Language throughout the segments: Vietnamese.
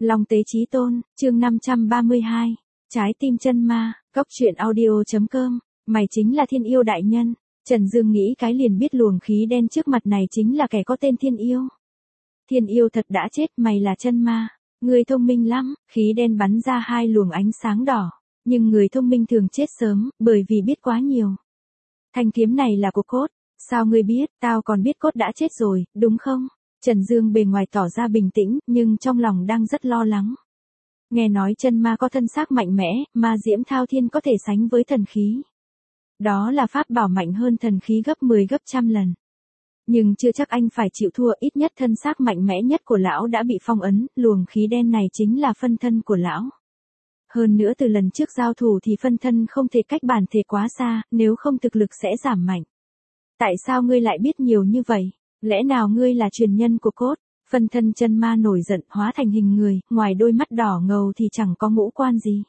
Long Tế Chí Tôn, chương 532, Trái tim chân ma, Cốc truyện audio.com, mày chính là thiên yêu đại nhân. Trần Dương nghĩ cái liền biết luồng khí đen trước mặt này chính là kẻ có tên thiên yêu. Thiên yêu thật đã chết, mày là chân ma. Người thông minh lắm, khí đen bắn ra hai luồng ánh sáng đỏ. Nhưng người thông minh thường chết sớm, bởi vì biết quá nhiều. Thanh kiếm này là của Cốt. Sao ngươi biết, tao còn biết Cốt đã chết rồi, đúng không? Trần Dương bề ngoài tỏ ra bình tĩnh, nhưng trong lòng đang rất lo lắng. Nghe nói chân ma có thân xác mạnh mẽ, ma diễm thao thiên có thể sánh với thần khí. Đó là pháp bảo mạnh hơn thần khí gấp 10 gấp trăm lần. Nhưng chưa chắc anh phải chịu thua, ít nhất thân xác mạnh mẽ nhất của lão đã bị phong ấn, luồng khí đen này chính là phân thân của lão. Hơn nữa từ lần trước giao thủ thì phân thân không thể cách bản thể quá xa, nếu không thực lực sẽ giảm mạnh. Tại sao ngươi lại biết nhiều như vậy? Lẽ nào ngươi là truyền nhân của Cốt? Phân thân chân ma nổi giận hóa thành hình người, ngoài đôi mắt đỏ ngầu thì chẳng có ngũ quan gì.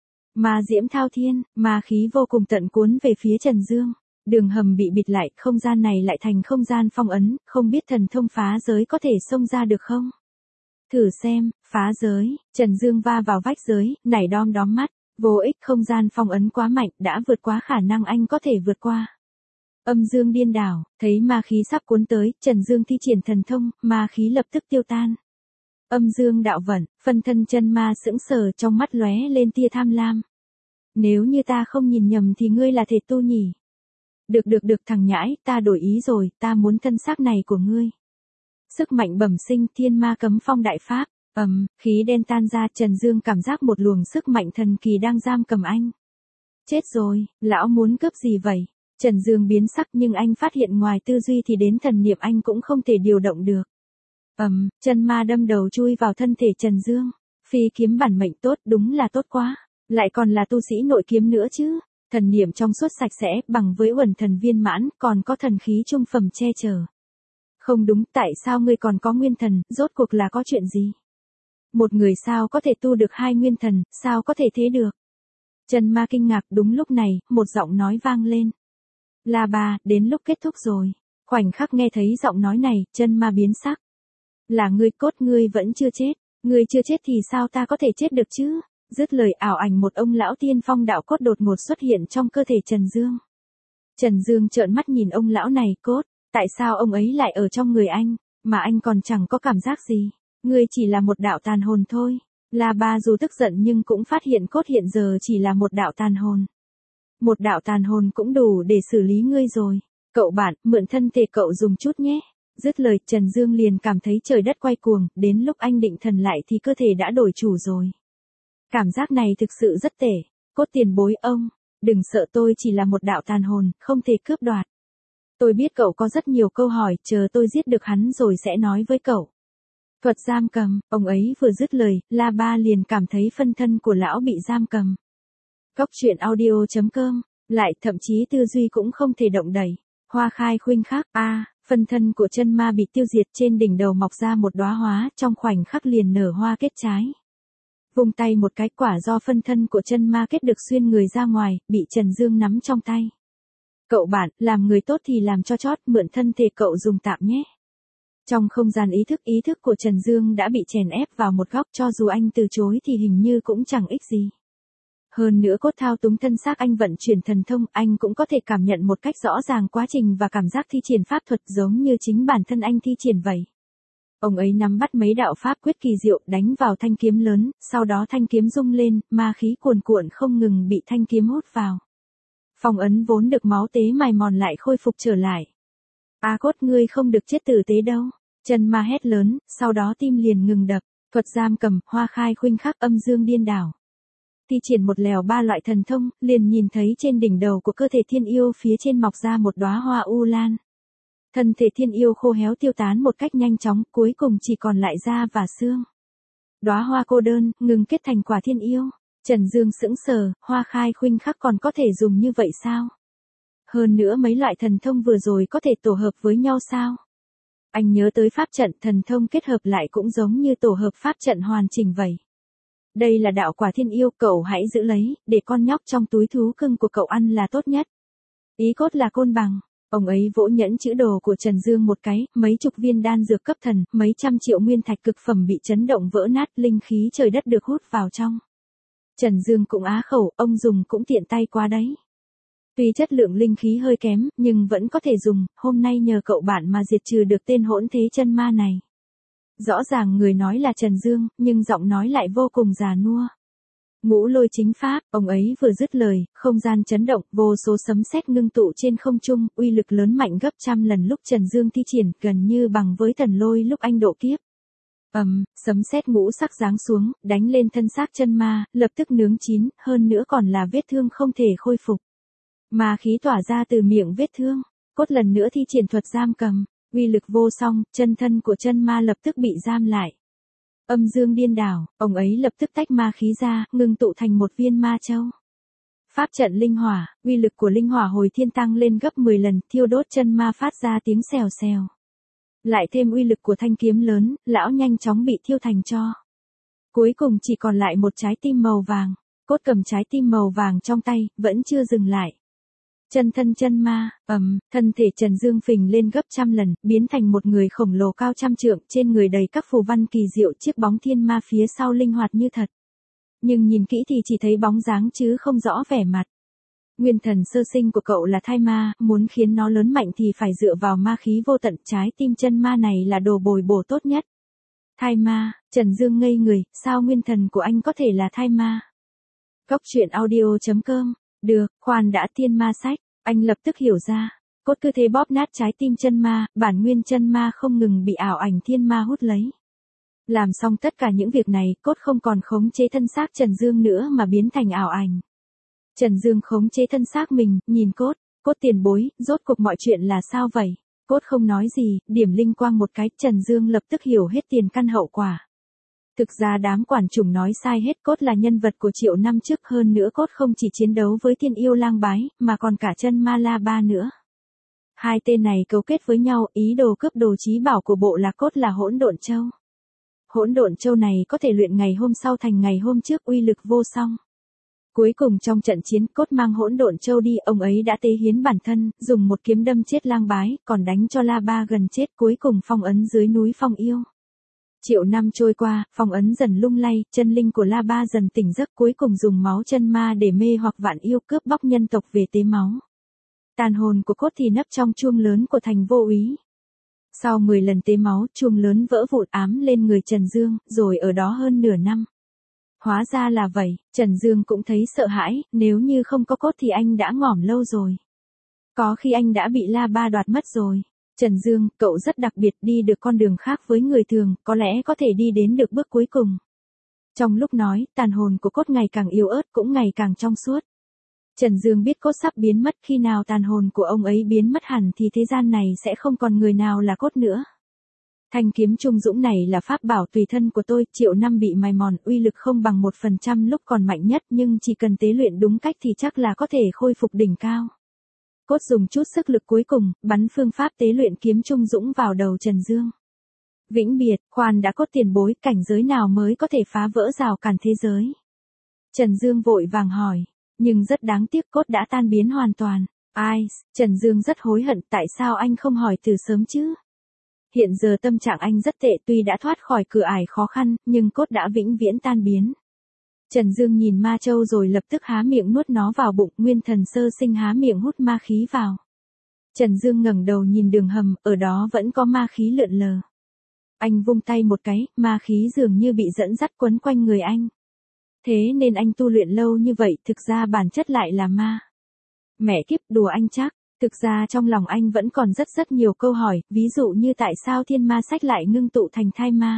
Ma diễm thao thiên, ma khí vô cùng tận cuốn về phía Trần Dương. Đường hầm bị bịt lại, không gian này lại thành không gian phong ấn, không biết thần thông phá giới có thể xông ra được không? Thử xem, phá giới, Trần Dương va vào vách giới, nảy đom đóm mắt, vô ích, không gian phong ấn quá mạnh, đã vượt quá khả năng anh có thể vượt qua. Âm dương điên đảo, thấy ma khí sắp cuốn tới, Trần Dương thi triển thần thông, ma khí lập tức tiêu tan. Âm dương đạo vận, phân thân chân ma sững sờ, trong mắt lóe lên tia tham lam. Nếu như ta không nhìn nhầm thì ngươi là thể tu nhỉ? Được thằng nhãi, ta đổi ý rồi, ta muốn thân xác này của ngươi. Sức mạnh bẩm sinh, thiên ma cấm phong đại pháp, khí đen tan ra, Trần Dương cảm giác một luồng sức mạnh thần kỳ đang giam cầm anh. Chết rồi, lão muốn cướp gì vậy? Trần Dương biến sắc, nhưng anh phát hiện ngoài tư duy thì đến thần niệm anh cũng không thể điều động được. Chân ma đâm đầu chui vào thân thể Trần Dương. Phi kiếm bản mệnh tốt, đúng là tốt quá. Lại còn là tu sĩ nội kiếm nữa chứ. Thần niệm trong suốt sạch sẽ, bằng với uẩn thần viên mãn, còn có thần khí trung phẩm che chở. Không đúng, tại sao ngươi còn có nguyên thần, rốt cuộc là có chuyện gì? Một người sao có thể tu được hai nguyên thần, sao có thể thế được? Chân ma kinh ngạc, đúng lúc này, một giọng nói vang lên. La Ba, đến lúc kết thúc rồi. Khoảnh khắc nghe thấy giọng nói này, chân ma biến sắc. Là ngươi Cốt, ngươi vẫn chưa chết. Ngươi chưa chết thì sao ta có thể chết được chứ? Dứt lời, ảo ảnh một ông lão tiên phong đạo cốt đột ngột xuất hiện trong cơ thể Trần Dương. Trần Dương trợn mắt nhìn ông lão này, Cốt, tại sao ông ấy lại ở trong người anh, mà anh còn chẳng có cảm giác gì? Ngươi chỉ là một đạo tàn hồn thôi. La Ba dù tức giận nhưng cũng phát hiện Cốt hiện giờ chỉ là một đạo tàn hồn. Một đạo tàn hồn cũng đủ để xử lý ngươi rồi. Cậu bạn, mượn thân thể cậu dùng chút nhé. Dứt lời, Trần Dương liền cảm thấy trời đất quay cuồng, đến lúc anh định thần lại thì cơ thể đã đổi chủ rồi. Cảm giác này thực sự rất tệ. Cốt tiền bối ông, đừng sợ, tôi chỉ là một đạo tàn hồn, không thể cướp đoạt. Tôi biết cậu có rất nhiều câu hỏi, chờ tôi giết được hắn rồi sẽ nói với cậu. Thuật giam cầm, ông ấy vừa dứt lời, La Ba liền cảm thấy phân thân của lão bị giam cầm. Cốc truyện audio.com, lại thậm chí tư duy cũng không thể động đẩy. Hoa khai khuynh khắc, phân thân của chân ma bị tiêu diệt, trên đỉnh đầu mọc ra một đóa hoa, trong khoảnh khắc liền nở hoa kết trái. Vung tay một cái, quả do phân thân của chân ma kết được xuyên người ra ngoài, bị Trần Dương nắm trong tay. Cậu bạn, làm người tốt thì làm cho chót, mượn thân thể cậu dùng tạm nhé. Trong không gian ý thức của Trần Dương đã bị chèn ép vào một góc, cho dù anh từ chối thì hình như cũng chẳng ích gì. Hơn nữa Cốt thao túng thân xác anh vận chuyển thần thông, anh cũng có thể cảm nhận một cách rõ ràng quá trình và cảm giác thi triển pháp thuật giống như chính bản thân anh thi triển vậy. Ông ấy nắm bắt mấy đạo pháp quyết kỳ diệu, đánh vào thanh kiếm lớn, sau đó thanh kiếm rung lên, ma khí cuồn cuộn không ngừng bị thanh kiếm hút vào. Phong ấn vốn được máu tế mài mòn lại khôi phục trở lại. Cốt, ngươi không được chết tử tế đâu. Chân ma hét lớn, sau đó tim liền ngừng đập. Thuật giam cầm, hoa khai khuynh khắc, âm dương điên đảo. Thi triển một lèo ba loại thần thông, liền nhìn thấy trên đỉnh đầu của cơ thể thiên yêu phía trên mọc ra một đóa hoa u lan. Thân thể thiên yêu khô héo tiêu tán một cách nhanh chóng, cuối cùng chỉ còn lại da và xương. Đóa hoa cô đơn, ngừng kết thành quả thiên yêu. Trần Dương sững sờ, hoa khai khuynh khắc còn có thể dùng như vậy sao? Hơn nữa mấy loại thần thông vừa rồi có thể tổ hợp với nhau sao? Anh nhớ tới pháp trận, thần thông kết hợp lại cũng giống như tổ hợp pháp trận hoàn chỉnh vậy. Đây là đạo quả thiên yêu, cậu hãy giữ lấy, để con nhóc trong túi thú cưng của cậu ăn là tốt nhất. Ý Cốt là côn bằng. Ông ấy vỗ nhẫn chữ đồ của Trần Dương một cái, mấy chục viên đan dược cấp thần, mấy trăm triệu nguyên thạch cực phẩm bị chấn động vỡ nát, linh khí trời đất được hút vào trong. Trần Dương cũng á khẩu, ông dùng cũng tiện tay quá đấy. Tuy chất lượng linh khí hơi kém, nhưng vẫn có thể dùng, hôm nay nhờ cậu bạn mà diệt trừ được tên hỗn thế chân ma này. Rõ ràng người nói là Trần Dương, nhưng giọng nói lại vô cùng già nua. Ngũ lôi chính pháp, ông ấy vừa dứt lời, không gian chấn động, vô số sấm sét ngưng tụ trên không trung, uy lực lớn mạnh gấp trăm lần lúc Trần Dương thi triển, gần như bằng với thần lôi lúc anh độ kiếp. Sấm sét ngũ sắc giáng xuống, đánh lên thân xác chân ma, lập tức nướng chín, hơn nữa còn là vết thương không thể khôi phục. Ma khí tỏa ra từ miệng vết thương, cốt lần nữa thi triển thuật giam cầm, uy lực vô song, chân thân của chân ma lập tức bị giam lại. Âm dương điên đảo, ông ấy lập tức tách ma khí ra, ngưng tụ thành một viên ma châu. Pháp trận linh hỏa, uy lực của linh hỏa hồi thiên tăng lên gấp 10 lần, thiêu đốt chân ma phát ra tiếng xèo xèo. Lại thêm uy lực của thanh kiếm lớn, lão nhanh chóng bị thiêu thành tro. Cuối cùng chỉ còn lại một trái tim màu vàng, cốt cầm trái tim màu vàng trong tay, vẫn chưa dừng lại. Chân thân chân ma, thân thể Trần Dương phình lên gấp trăm lần, biến thành một người khổng lồ cao trăm trượng, trên người đầy các phù văn kỳ diệu, chiếc bóng thiên ma phía sau linh hoạt như thật. Nhưng nhìn kỹ thì chỉ thấy bóng dáng chứ không rõ vẻ mặt. Nguyên thần sơ sinh của cậu là thai ma, muốn khiến nó lớn mạnh thì phải dựa vào ma khí vô tận, trái tim chân ma này là đồ bồi bổ tốt nhất. Thai ma, Trần Dương ngây người, sao nguyên thần của anh có thể là thai ma? Góc truyện audio.com, được, khoan đã, thiên ma sách, anh lập tức hiểu ra. Cốt cứ thế bóp nát trái tim chân ma, bản nguyên chân ma không ngừng bị ảo ảnh thiên ma hút lấy. Làm xong tất cả những việc này, cốt không còn khống chế thân xác Trần Dương nữa mà biến thành ảo ảnh. Trần Dương khống chế thân xác mình, nhìn cốt tiền bối, rốt cuộc mọi chuyện là sao vậy? Cốt không nói gì, điểm linh quang một cái, Trần Dương lập tức hiểu hết tiền căn hậu quả. Thực ra đám quản trùng nói sai hết, cốt là nhân vật của triệu năm trước, hơn nữa cốt không chỉ chiến đấu với thiên yêu lang bái, mà còn cả chân ma la ba nữa. Hai tên này cấu kết với nhau, ý đồ cướp đồ chí bảo của bộ lạc cốt là hỗn độn châu. Hỗn độn châu này có thể luyện ngày hôm sau thành ngày hôm trước, uy lực vô song. Cuối cùng trong trận chiến, cốt mang hỗn độn châu đi, ông ấy đã tế hiến bản thân, dùng một kiếm đâm chết lang bái, còn đánh cho la ba gần chết, cuối cùng phong ấn dưới núi phong yêu. Triệu năm trôi qua, phong ấn dần lung lay, chân linh của la ba dần tỉnh giấc, cuối cùng dùng máu chân ma để mê hoặc vạn yêu, cướp bóc nhân tộc về tế máu. Tàn hồn của cốt thì nấp trong chuông lớn của thành vô úy. Sau 10 lần tế máu, chuông lớn vỡ vụn ám lên người Trần Dương, rồi ở đó hơn nửa năm. Hóa ra là vậy, Trần Dương cũng thấy sợ hãi, nếu như không có cốt thì anh đã ngỏm lâu rồi. Có khi anh đã bị la ba đoạt mất rồi. Trần Dương, cậu rất đặc biệt, đi được con đường khác với người thường, có lẽ có thể đi đến được bước cuối cùng. Trong lúc nói, tàn hồn của cốt ngày càng yếu ớt, cũng ngày càng trong suốt. Trần Dương biết cốt sắp biến mất, khi nào tàn hồn của ông ấy biến mất hẳn thì thế gian này sẽ không còn người nào là cốt nữa. Thanh kiếm trung dũng này là pháp bảo tùy thân của tôi, triệu năm bị mài mòn, uy lực không bằng 1% lúc còn mạnh nhất, nhưng chỉ cần tế luyện đúng cách thì chắc là có thể khôi phục đỉnh cao. Cốt dùng chút sức lực cuối cùng, bắn phương pháp tế luyện kiếm trung dũng vào đầu Trần Dương. Vĩnh biệt, khoan đã, cốt tiền bối, cảnh giới nào mới có thể phá vỡ rào cản thế giới? Trần Dương vội vàng hỏi, nhưng rất đáng tiếc, cốt đã tan biến hoàn toàn. Ai, Trần Dương rất hối hận, tại sao anh không hỏi từ sớm chứ? Hiện giờ tâm trạng anh rất tệ, tuy đã thoát khỏi cửa ải khó khăn, nhưng cốt đã vĩnh viễn tan biến. Trần Dương nhìn ma châu rồi lập tức há miệng nuốt nó vào bụng, nguyên thần sơ sinh há miệng hút ma khí vào. Trần Dương ngẩng đầu nhìn đường hầm, ở đó vẫn có ma khí lượn lờ. Anh vung tay một cái, ma khí dường như bị dẫn dắt quấn quanh người anh. Thế nên anh tu luyện lâu như vậy, thực ra bản chất lại là ma. Mẹ kiếp, đùa anh chắc. Thực ra trong lòng anh vẫn còn rất nhiều câu hỏi, ví dụ như tại sao thiên ma sách lại ngưng tụ thành thai ma.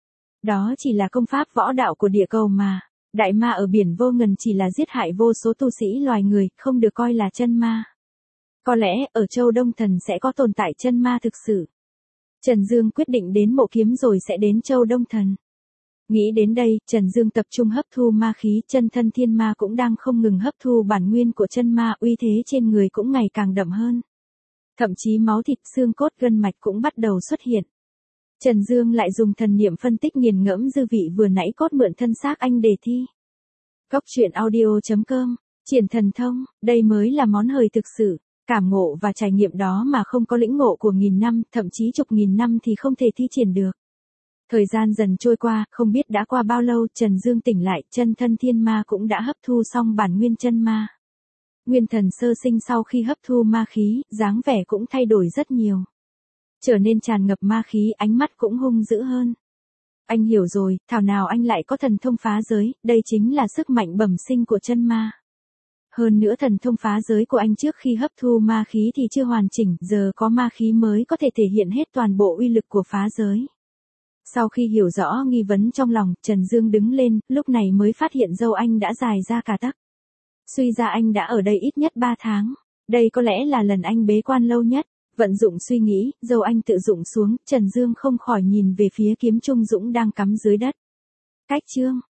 Đó chỉ là công pháp võ đạo của địa cầu mà. Đại ma ở biển vô ngần chỉ là giết hại vô số tu sĩ loài người, không được coi là chân ma. Có lẽ ở châu Đông Thần sẽ có tồn tại chân ma thực sự. Trần Dương quyết định đến mộ kiếm rồi sẽ đến châu Đông Thần. Nghĩ đến đây, Trần Dương tập trung hấp thu ma khí, chân thân thiên ma cũng đang không ngừng hấp thu bản nguyên của chân ma, uy thế trên người cũng ngày càng đậm hơn. Thậm chí máu thịt, xương cốt, gân mạch cũng bắt đầu xuất hiện. Trần Dương lại dùng thần niệm phân tích nghiền ngẫm dư vị vừa nãy cốt mượn thân xác anh để thi. Góc truyện audio.com, triển thần thông, đây mới là món hời thực sự. Cảm ngộ và trải nghiệm đó mà không có lĩnh ngộ của nghìn năm, thậm chí chục nghìn năm thì không thể thi triển được. Thời gian dần trôi qua, không biết đã qua bao lâu, Trần Dương tỉnh lại, chân thân thiên ma cũng đã hấp thu xong bản nguyên chân ma. Nguyên thần sơ sinh sau khi hấp thu ma khí, dáng vẻ cũng thay đổi rất nhiều. Trở nên tràn ngập ma khí, ánh mắt cũng hung dữ hơn. Anh hiểu rồi, thảo nào anh lại có thần thông phá giới, đây chính là sức mạnh bẩm sinh của chân ma. Hơn nữa thần thông phá giới của anh trước khi hấp thu ma khí thì chưa hoàn chỉnh, giờ có ma khí mới có thể thể hiện hết toàn bộ uy lực của phá giới. Sau khi hiểu rõ nghi vấn trong lòng, Trần Dương đứng lên, lúc này mới phát hiện râu anh đã dài ra cả tấc. Suy ra anh đã ở đây ít nhất 3 tháng. Đây có lẽ là lần anh bế quan lâu nhất. Vận dụng suy nghĩ, râu anh tự rụng xuống, Trần Dương không khỏi nhìn về phía kiếm Trung Dũng đang cắm dưới đất. Cách chương